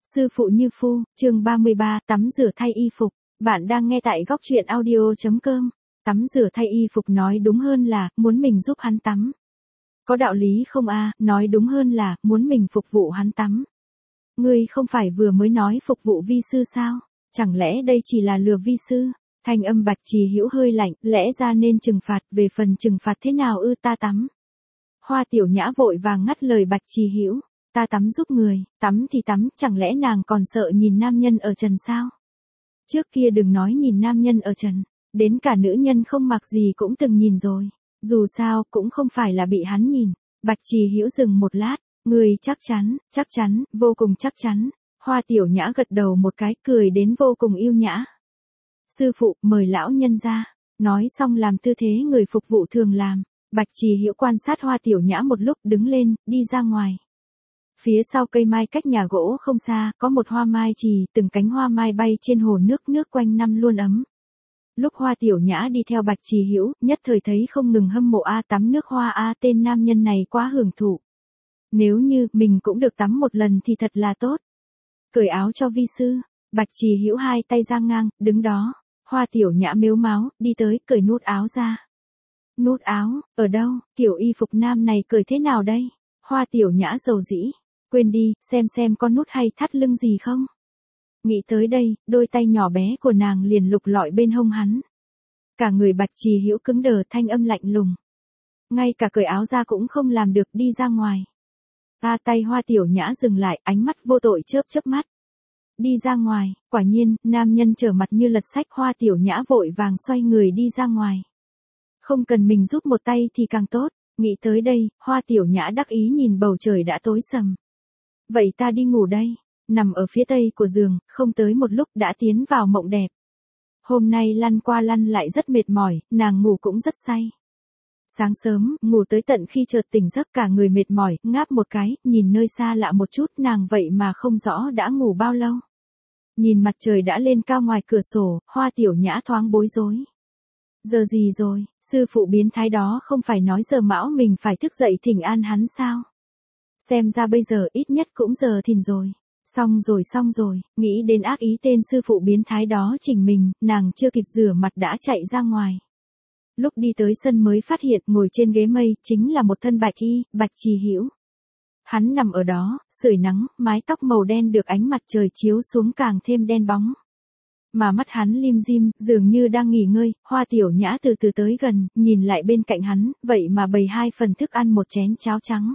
Sư phụ như phu, chương 33, tắm rửa thay y phục. Bạn đang nghe tại góc truyện audio.com. Tắm rửa thay y phục nói đúng hơn là, muốn mình giúp hắn tắm. Có đạo lý không a? Nói đúng hơn là, muốn mình phục vụ hắn tắm. Ngươi không phải vừa mới nói phục vụ vi sư sao? Chẳng lẽ đây chỉ là lừa vi sư? Thanh âm Bạch Trì Hữu hơi lạnh, lẽ ra nên trừng phạt, về phần trừng phạt thế nào ta tắm. Hoa Tiểu Nhã vội vàng ngắt lời Bạch Trì Hữu. Ta tắm giúp người, tắm thì tắm, chẳng lẽ nàng còn sợ nhìn nam nhân ở trần sao? Trước kia đừng nói nhìn nam nhân ở trần, đến cả nữ nhân không mặc gì cũng từng nhìn rồi. Dù sao, cũng không phải là bị hắn nhìn. Bạch Trì Hữu dừng một lát, người chắc chắn, vô cùng chắc chắn. Hoa Tiểu Nhã gật đầu một cái, cười đến vô cùng yêu nhã. Sư phụ, mời lão nhân ra. Nói xong làm tư thế người phục vụ thường làm. Bạch Trì Hữu quan sát Hoa Tiểu Nhã một lúc, đứng lên, đi ra ngoài. Phía sau cây mai cách nhà gỗ không xa, có một hoa mai trì, từng cánh hoa mai bay trên hồ nước, nước quanh năm luôn ấm. Lúc Hoa Tiểu Nhã đi theo Bạch Trì Hữu, nhất thời thấy không ngừng hâm mộ tắm nước hoa tên nam nhân này quá hưởng thụ. Nếu như mình cũng được tắm một lần thì thật là tốt. Cởi áo cho vi sư. Bạch Trì Hữu hai tay giang ngang, đứng đó. Hoa Tiểu Nhã mếu máo, đi tới, cởi nút áo ra. Nút áo, ở đâu? Kiểu y phục nam này cởi thế nào đây? Hoa Tiểu Nhã dầu dĩ. Quên đi, xem có nút hay thắt lưng gì không? Nghĩ tới đây, đôi tay nhỏ bé của nàng liền lục lọi bên hông hắn. Cả người Bạch Trì Hữu cứng đờ, thanh âm lạnh lùng. Ngay cả cởi áo ra cũng không làm được, đi ra ngoài. Tay Hoa Tiểu Nhã dừng lại, ánh mắt vô tội chớp mắt. Đi ra ngoài, quả nhiên, nam nhân trở mặt như lật sách. Hoa Tiểu Nhã vội vàng xoay người đi ra ngoài. Không cần mình giúp một tay thì càng tốt. Nghĩ tới đây, Hoa Tiểu Nhã đắc ý nhìn bầu trời đã tối sầm. Vậy ta đi ngủ đây. Nằm ở phía tây của giường, không tới một lúc đã tiến vào mộng đẹp. Hôm nay lăn qua lăn lại rất mệt mỏi, nàng ngủ cũng rất say. Sáng sớm, ngủ tới tận khi chợt tỉnh giấc, cả người mệt mỏi, ngáp một cái, nhìn nơi xa lạ một chút, nàng vậy mà không rõ đã ngủ bao lâu. Nhìn mặt trời đã lên cao ngoài cửa sổ, Hoa Tiểu Nhã thoáng bối rối. Giờ gì rồi, sư phụ biến thái đó không phải nói giờ mão mình phải thức dậy thỉnh an hắn sao? Xem ra bây giờ ít nhất cũng giờ thìn rồi. Xong rồi, nghĩ đến ác ý tên sư phụ biến thái đó chỉnh mình, nàng chưa kịp rửa mặt đã chạy ra ngoài. Lúc đi tới sân mới phát hiện ngồi trên ghế mây, chính là một thân bạch y, Bạch Trì Hữu. Hắn nằm ở đó, sưởi nắng, mái tóc màu đen được ánh mặt trời chiếu xuống càng thêm đen bóng. Mà mắt hắn lim dim, dường như đang nghỉ ngơi. Hoa Tiểu Nhã từ từ tới gần, nhìn lại bên cạnh hắn, vậy mà bày 2 phần thức ăn, một chén cháo trắng.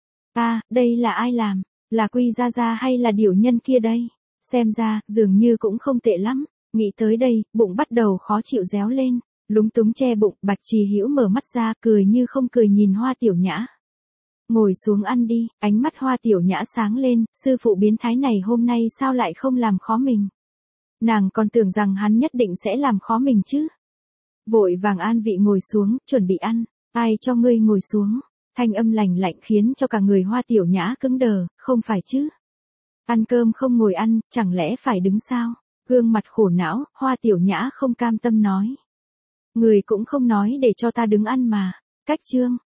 Đây là ai làm? Là Quy Gia Gia hay là điểu nhân kia đây? Xem ra, dường như cũng không tệ lắm. Nghĩ tới đây, bụng bắt đầu khó chịu réo lên. Lúng túng che bụng, Bạch Trì Hữu mở mắt ra, cười như không cười nhìn Hoa Tiểu Nhã. Ngồi xuống ăn đi. Ánh mắt Hoa Tiểu Nhã sáng lên, sư phụ biến thái này hôm nay sao lại không làm khó mình? Nàng còn tưởng rằng hắn nhất định sẽ làm khó mình chứ. Vội vàng an vị ngồi xuống, chuẩn bị ăn. Ai cho ngươi ngồi xuống? Thanh âm lạnh lạnh khiến cho cả người Hoa Tiểu Nhã cứng đờ, không phải chứ? Ăn cơm không ngồi ăn, chẳng lẽ phải đứng sao? Gương mặt khổ não, Hoa Tiểu Nhã không cam tâm nói. Người cũng không nói để cho ta đứng ăn mà. Cách chương.